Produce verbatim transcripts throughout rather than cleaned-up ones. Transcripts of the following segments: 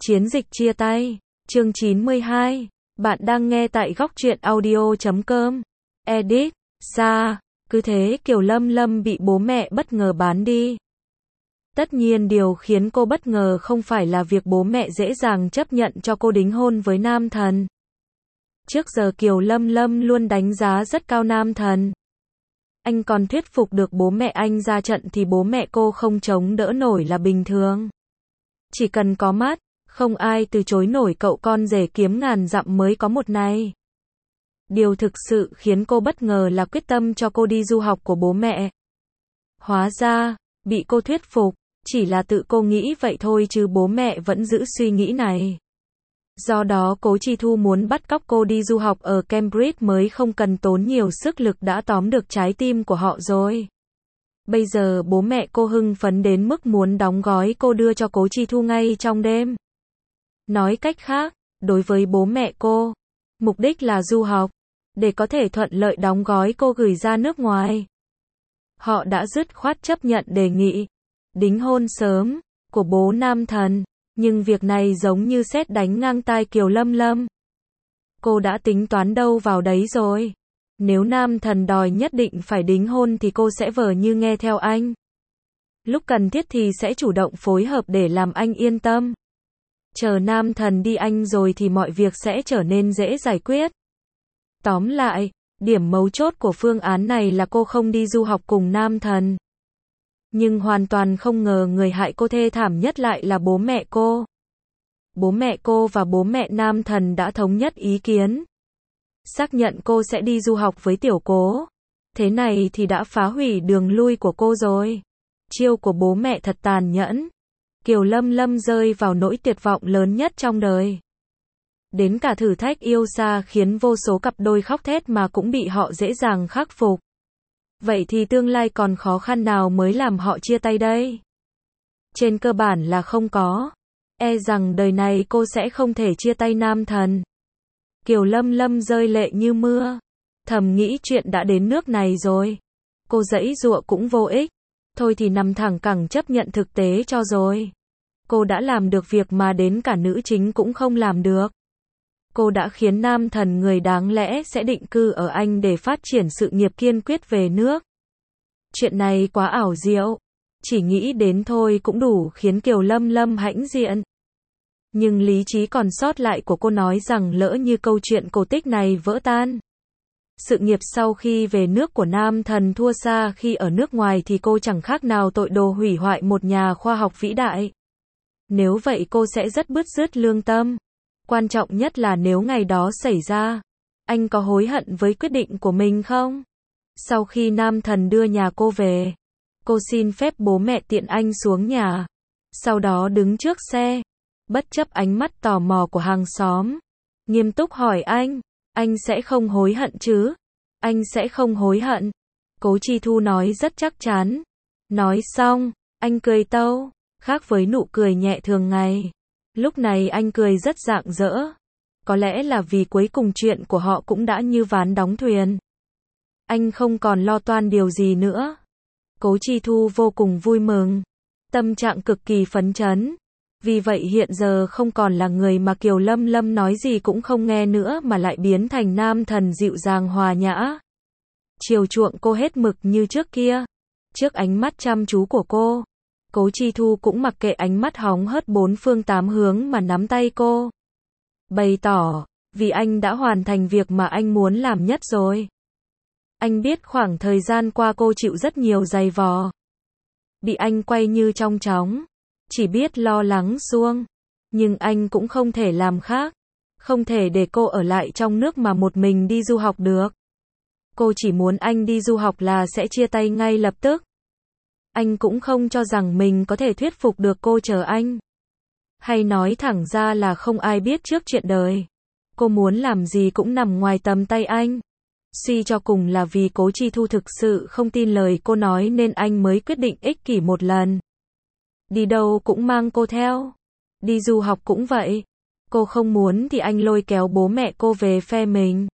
Chiến dịch chia tay, chương chín mươi hai. Bạn đang nghe tại góc truyện audio chấm com. Edit, Sa, cứ thế Kiều Lâm Lâm bị bố mẹ bất ngờ bán đi. Tất nhiên điều khiến cô bất ngờ không phải là việc bố mẹ dễ dàng chấp nhận cho cô đính hôn với nam thần. Trước giờ Kiều Lâm Lâm luôn đánh giá rất cao nam thần. Anh còn thuyết phục được bố mẹ anh ra trận thì bố mẹ cô không chống đỡ nổi là bình thường. Chỉ cần có mắt, không ai từ chối nổi cậu con rể kiếm ngàn dặm mới có một này. Điều thực sự khiến cô bất ngờ là quyết tâm cho cô đi du học của bố mẹ. Hóa ra, bị cô thuyết phục, chỉ là tự cô nghĩ vậy thôi chứ bố mẹ vẫn giữ suy nghĩ này. Do đó Cố Chi Thu muốn bắt cóc cô đi du học ở Cambridge mới không cần tốn nhiều sức lực đã tóm được trái tim của họ rồi. Bây giờ bố mẹ cô hưng phấn đến mức muốn đóng gói cô đưa cho Cố Chi Thu ngay trong đêm. Nói cách khác, đối với bố mẹ cô, mục đích là du học, để có thể thuận lợi đóng gói cô gửi ra nước ngoài. Họ đã dứt khoát chấp nhận đề nghị đính hôn sớm của bố nam thần, nhưng việc này giống như sét đánh ngang tai Kiều Lâm Lâm. Cô đã tính toán đâu vào đấy rồi. Nếu nam thần đòi nhất định phải đính hôn thì cô sẽ vờ như nghe theo anh. Lúc cần thiết thì sẽ chủ động phối hợp để làm anh yên tâm. Chờ nam thần đi Anh rồi thì mọi việc sẽ trở nên dễ giải quyết. Tóm lại, điểm mấu chốt của phương án này là cô không đi du học cùng nam thần. Nhưng hoàn toàn không ngờ người hại cô thê thảm nhất lại là bố mẹ cô. Bố mẹ cô và bố mẹ nam thần đã thống nhất ý kiến. Xác nhận cô sẽ đi du học với tiểu Cố. Thế này thì đã phá hủy đường lui của cô rồi. Chiêu của bố mẹ thật tàn nhẫn. Kiều Lâm Lâm rơi vào nỗi tuyệt vọng lớn nhất trong đời. Đến cả thử thách yêu xa khiến vô số cặp đôi khóc thét mà cũng bị họ dễ dàng khắc phục. Vậy thì tương lai còn khó khăn nào mới làm họ chia tay đây? Trên cơ bản là không có. E rằng đời này cô sẽ không thể chia tay nam thần. Kiều Lâm Lâm rơi lệ như mưa. Thầm nghĩ chuyện đã đến nước này rồi. Cô giãy giụa cũng vô ích. Thôi thì nằm thẳng cẳng chấp nhận thực tế cho rồi. Cô đã làm được việc mà đến cả nữ chính cũng không làm được. Cô đã khiến nam thần người đáng lẽ sẽ định cư ở Anh để phát triển sự nghiệp kiên quyết về nước. Chuyện này quá ảo diệu. Chỉ nghĩ đến thôi cũng đủ khiến Kiều Lâm Lâm hãnh diện. Nhưng lý trí còn sót lại của cô nói rằng lỡ như câu chuyện cổ tích này vỡ tan. Sự nghiệp sau khi về nước của nam thần thua xa khi ở nước ngoài thì cô chẳng khác nào tội đồ hủy hoại một nhà khoa học vĩ đại. Nếu vậy cô sẽ rất bứt rứt lương tâm. Quan trọng nhất là nếu ngày đó xảy ra, anh có hối hận với quyết định của mình không? Sau khi nam thần đưa nhà cô về, cô xin phép bố mẹ tiện anh xuống nhà. Sau đó đứng trước xe, bất chấp ánh mắt tò mò của hàng xóm. Nghiêm túc hỏi anh, anh sẽ không hối hận chứ? Anh sẽ không hối hận. Cố Chi Thu nói rất chắc chắn. Nói xong, anh cười tâu, khác với nụ cười nhẹ thường ngày. Lúc này anh cười rất rạng rỡ. Có lẽ là vì cuối cùng chuyện của họ cũng đã như ván đóng thuyền. Anh không còn lo toan điều gì nữa. Cố Chi Thu vô cùng vui mừng. Tâm trạng cực kỳ phấn chấn. Vì vậy hiện giờ không còn là người mà Kiều Lâm Lâm nói gì cũng không nghe nữa mà lại biến thành nam thần dịu dàng hòa nhã. Chiều chuộng cô hết mực như trước kia. Trước ánh mắt chăm chú của cô, Cố Chi Thu cũng mặc kệ ánh mắt hóng hớt bốn phương tám hướng mà nắm tay cô. Bày tỏ, vì anh đã hoàn thành việc mà anh muốn làm nhất rồi. Anh biết khoảng thời gian qua cô chịu rất nhiều giày vò. Bị anh quay như trong chóng. Chỉ biết lo lắng suông. Nhưng anh cũng không thể làm khác. Không thể để cô ở lại trong nước mà một mình đi du học được. Cô chỉ muốn anh đi du học là sẽ chia tay ngay lập tức. Anh cũng không cho rằng mình có thể thuyết phục được cô chờ anh. Hay nói thẳng ra là không ai biết trước chuyện đời. Cô muốn làm gì cũng nằm ngoài tầm tay anh. Suy cho cùng là vì Cố Chi Thu thực sự không tin lời cô nói nên anh mới quyết định ích kỷ một lần. Đi đâu cũng mang cô theo. Đi du học cũng vậy. Cô không muốn thì anh lôi kéo bố mẹ cô về phe mình.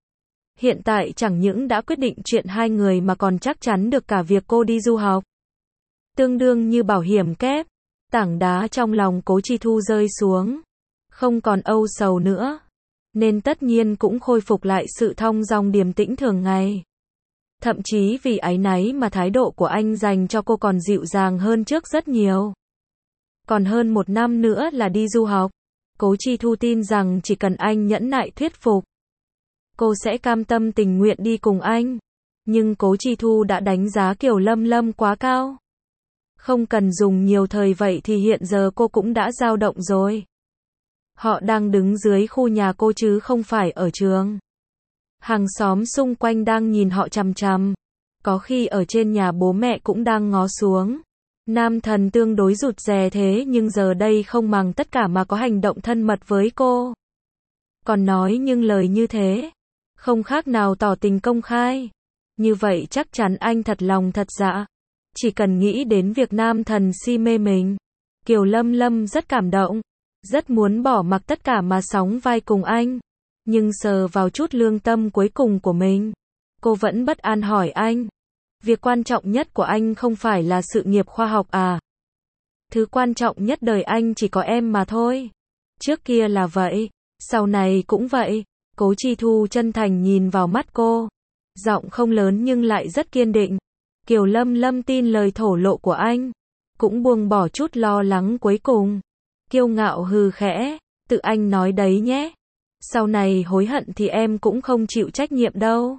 Hiện tại chẳng những đã quyết định chuyện hai người mà còn chắc chắn được cả việc cô đi du học. Tương đương như bảo hiểm kép. Tảng đá trong lòng Cố Chi Thu rơi xuống. Không còn âu sầu nữa. Nên tất nhiên cũng khôi phục lại sự thong dong điềm tĩnh thường ngày. Thậm chí vì áy náy mà thái độ của anh dành cho cô còn dịu dàng hơn trước rất nhiều. Còn hơn một năm nữa là đi du học. Cố Chi Thu tin rằng chỉ cần anh nhẫn nại thuyết phục, cô sẽ cam tâm tình nguyện đi cùng anh. Nhưng Cố Chi Thu đã đánh giá Kiều Lâm Lâm quá cao. Không cần dùng nhiều thời vậy thì hiện giờ cô cũng đã dao động rồi. Họ đang đứng dưới khu nhà cô chứ không phải ở trường. Hàng xóm xung quanh đang nhìn họ chằm chằm. Có khi ở trên nhà bố mẹ cũng đang ngó xuống. Nam Thần tương đối rụt rè thế nhưng giờ đây không màng tất cả mà có hành động thân mật với cô. Còn nói những lời như thế, không khác nào tỏ tình công khai. Như vậy chắc chắn anh thật lòng thật dạ. Chỉ cần nghĩ đến việc Nam Thần si mê mình, Kiều Lâm Lâm rất cảm động, rất muốn bỏ mặc tất cả mà sóng vai cùng anh. Nhưng sờ vào chút lương tâm cuối cùng của mình, cô vẫn bất an hỏi anh. Việc quan trọng nhất của anh không phải là sự nghiệp khoa học à? Thứ quan trọng nhất đời anh chỉ có em mà thôi. Trước kia là vậy, sau này cũng vậy. Cố Chi Thu chân thành nhìn vào mắt cô. Giọng không lớn nhưng lại rất kiên định. Kiều Lâm Lâm tin lời thổ lộ của anh. Cũng buông bỏ chút lo lắng cuối cùng. Kiêu ngạo hừ khẽ. Tự anh nói đấy nhé. Sau này hối hận thì em cũng không chịu trách nhiệm đâu.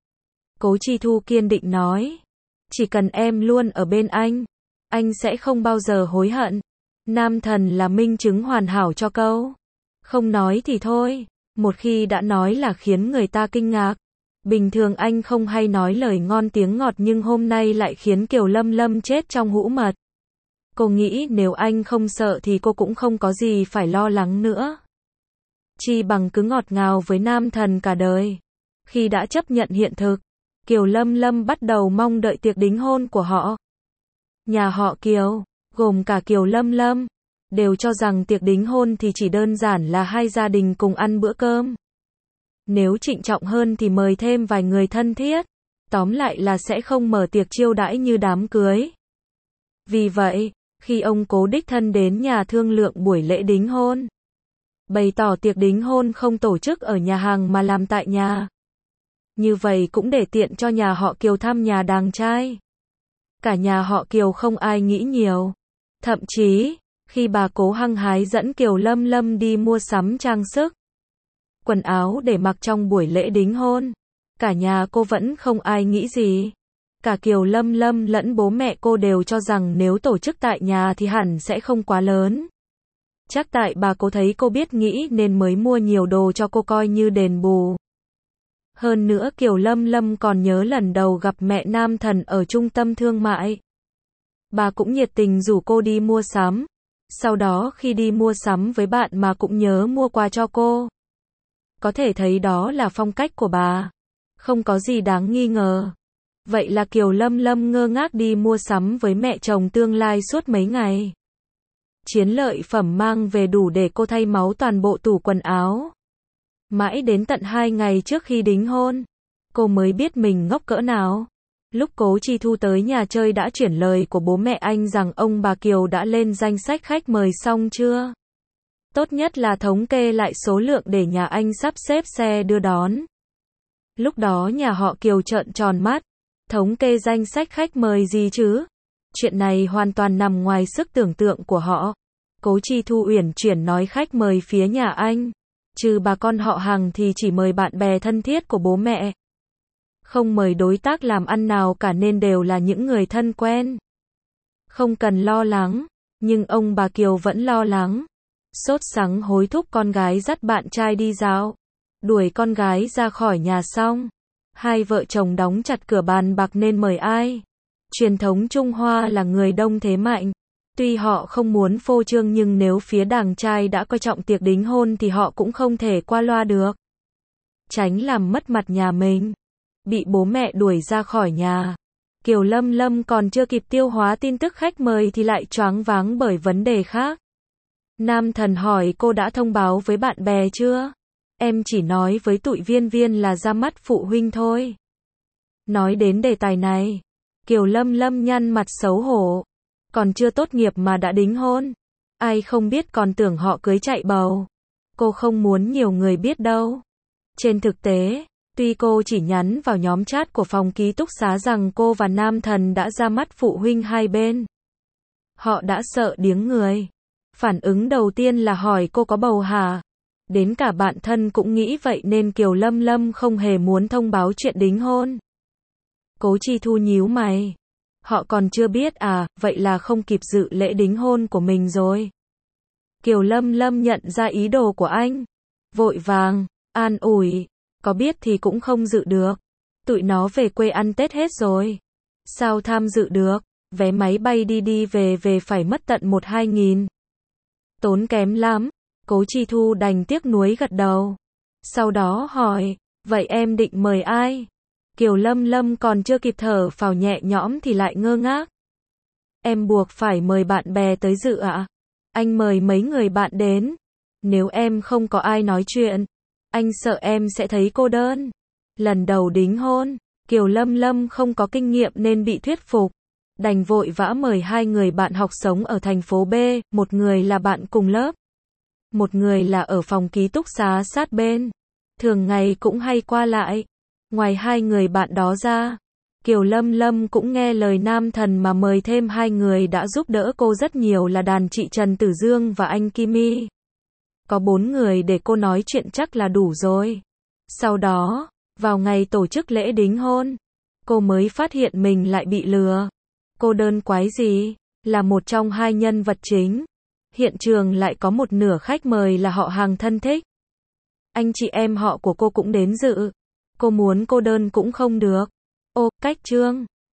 Cố Chi Thu kiên định nói. Chỉ cần em luôn ở bên anh, anh sẽ không bao giờ hối hận. Nam Thần là minh chứng hoàn hảo cho câu. Không nói thì thôi. Một khi đã nói là khiến người ta kinh ngạc. Bình thường anh không hay nói lời ngon tiếng ngọt nhưng hôm nay lại khiến Kiều Lâm Lâm chết trong hũ mật. Cô nghĩ nếu anh không sợ thì cô cũng không có gì phải lo lắng nữa. Chi bằng cứ ngọt ngào với Nam Thần cả đời. Khi đã chấp nhận hiện thực, Kiều Lâm Lâm bắt đầu mong đợi tiệc đính hôn của họ. Nhà họ Kiều, gồm cả Kiều Lâm Lâm, đều cho rằng tiệc đính hôn thì chỉ đơn giản là hai gia đình cùng ăn bữa cơm. Nếu trịnh trọng hơn thì mời thêm vài người thân thiết. Tóm lại là sẽ không mở tiệc chiêu đãi như đám cưới. Vì vậy, khi ông Cố đích thân đến nhà thương lượng buổi lễ đính hôn, bày tỏ tiệc đính hôn không tổ chức ở nhà hàng mà làm tại nhà. Như vậy cũng để tiện cho nhà họ Kiều thăm nhà đàng trai. Cả nhà họ Kiều không ai nghĩ nhiều. Thậm chí, khi bà Cố hăng hái dẫn Kiều Lâm Lâm đi mua sắm trang sức, quần áo để mặc trong buổi lễ đính hôn, cả nhà cô vẫn không ai nghĩ gì. Cả Kiều Lâm Lâm lẫn bố mẹ cô đều cho rằng nếu tổ chức tại nhà thì hẳn sẽ không quá lớn. Chắc tại bà Cố thấy cô biết nghĩ nên mới mua nhiều đồ cho cô coi như đền bù. Hơn nữa Kiều Lâm Lâm còn nhớ lần đầu gặp mẹ Nam Thần ở trung tâm thương mại. Bà cũng nhiệt tình rủ cô đi mua sắm. Sau đó khi đi mua sắm với bạn mà cũng nhớ mua quà cho cô. Có thể thấy đó là phong cách của bà. Không có gì đáng nghi ngờ. Vậy là Kiều Lâm Lâm ngơ ngác đi mua sắm với mẹ chồng tương lai suốt mấy ngày. Chiến lợi phẩm mang về đủ để cô thay máu toàn bộ tủ quần áo. Mãi đến tận hai ngày trước khi đính hôn, cô mới biết mình ngốc cỡ nào. Lúc Cố Chi Thu tới nhà chơi đã chuyển lời của bố mẹ anh rằng ông bà Kiều đã lên danh sách khách mời xong chưa. Tốt nhất là thống kê lại số lượng để nhà anh sắp xếp xe đưa đón. Lúc đó nhà họ Kiều trợn tròn mắt. Thống kê danh sách khách mời gì chứ? Chuyện này hoàn toàn nằm ngoài sức tưởng tượng của họ. Cố Chi Thu uyển chuyển nói khách mời phía nhà anh. Trừ bà con họ hàng thì chỉ mời bạn bè thân thiết của bố mẹ. Không mời đối tác làm ăn nào cả nên đều là những người thân quen. Không cần lo lắng. Nhưng ông bà Kiều vẫn lo lắng. Sốt sắng hối thúc con gái dắt bạn trai đi dạo. Đuổi con gái ra khỏi nhà xong. Hai vợ chồng đóng chặt cửa bàn bạc nên mời ai. Truyền thống Trung Hoa là người đông thế mạnh. Tuy họ không muốn phô trương nhưng nếu phía đàng trai đã coi trọng tiệc đính hôn thì họ cũng không thể qua loa được. Tránh làm mất mặt nhà mình. Bị bố mẹ đuổi ra khỏi nhà. Kiều Lâm Lâm còn chưa kịp tiêu hóa tin tức khách mời thì lại choáng váng bởi vấn đề khác. Nam Thần hỏi cô đã thông báo với bạn bè chưa? Em chỉ nói với tụi Viên Viên là ra mắt phụ huynh thôi. Nói đến đề tài này, Kiều Lâm Lâm nhăn mặt xấu hổ. Còn chưa tốt nghiệp mà đã đính hôn. Ai không biết còn tưởng họ cưới chạy bầu. Cô không muốn nhiều người biết đâu. Trên thực tế, tuy cô chỉ nhắn vào nhóm chat của phòng ký túc xá rằng cô và nam thần đã ra mắt phụ huynh hai bên. Họ đã sợ điếng người. Phản ứng đầu tiên là hỏi cô có bầu hả? Đến cả bạn thân cũng nghĩ vậy nên Kiều Lâm Lâm không hề muốn thông báo chuyện đính hôn. Cố Chi Thu nhíu mày. Họ còn chưa biết à, vậy là không kịp dự lễ đính hôn của mình rồi. Kiều Lâm Lâm nhận ra ý đồ của anh. Vội vàng, an ủi. Có biết thì cũng không dự được. Tụi nó về quê ăn Tết hết rồi. Sao tham dự được? Vé máy bay đi đi về về phải mất tận một hai nghìn. Tốn kém lắm. Cố Chi Thu đành tiếc nuối gật đầu. Sau đó hỏi, vậy em định mời ai? Kiều Lâm Lâm còn chưa kịp thở phào nhẹ nhõm thì lại ngơ ngác. Em buộc phải mời bạn bè tới dự ạ. Anh mời mấy người bạn đến. Nếu em không có ai nói chuyện, anh sợ em sẽ thấy cô đơn. Lần đầu đính hôn, Kiều Lâm Lâm không có kinh nghiệm nên bị thuyết phục. Đành vội vã mời hai người bạn học sống ở thành phố B, một người là bạn cùng lớp. Một người là ở phòng ký túc xá sát bên. Thường ngày cũng hay qua lại. Ngoài hai người bạn đó ra, Kiều Lâm Lâm cũng nghe lời nam thần mà mời thêm hai người đã giúp đỡ cô rất nhiều là đàn chị Trần Tử Dương và anh Kimi. Có bốn người để cô nói chuyện chắc là đủ rồi. Sau đó, vào ngày tổ chức lễ đính hôn, cô mới phát hiện mình lại bị lừa. Cô đơn quái gì, là một trong hai nhân vật chính. Hiện trường lại có một nửa khách mời là họ hàng thân thích. Anh chị em họ của cô cũng đến dự. Cô muốn cô đơn cũng không được. Ô, cách trương.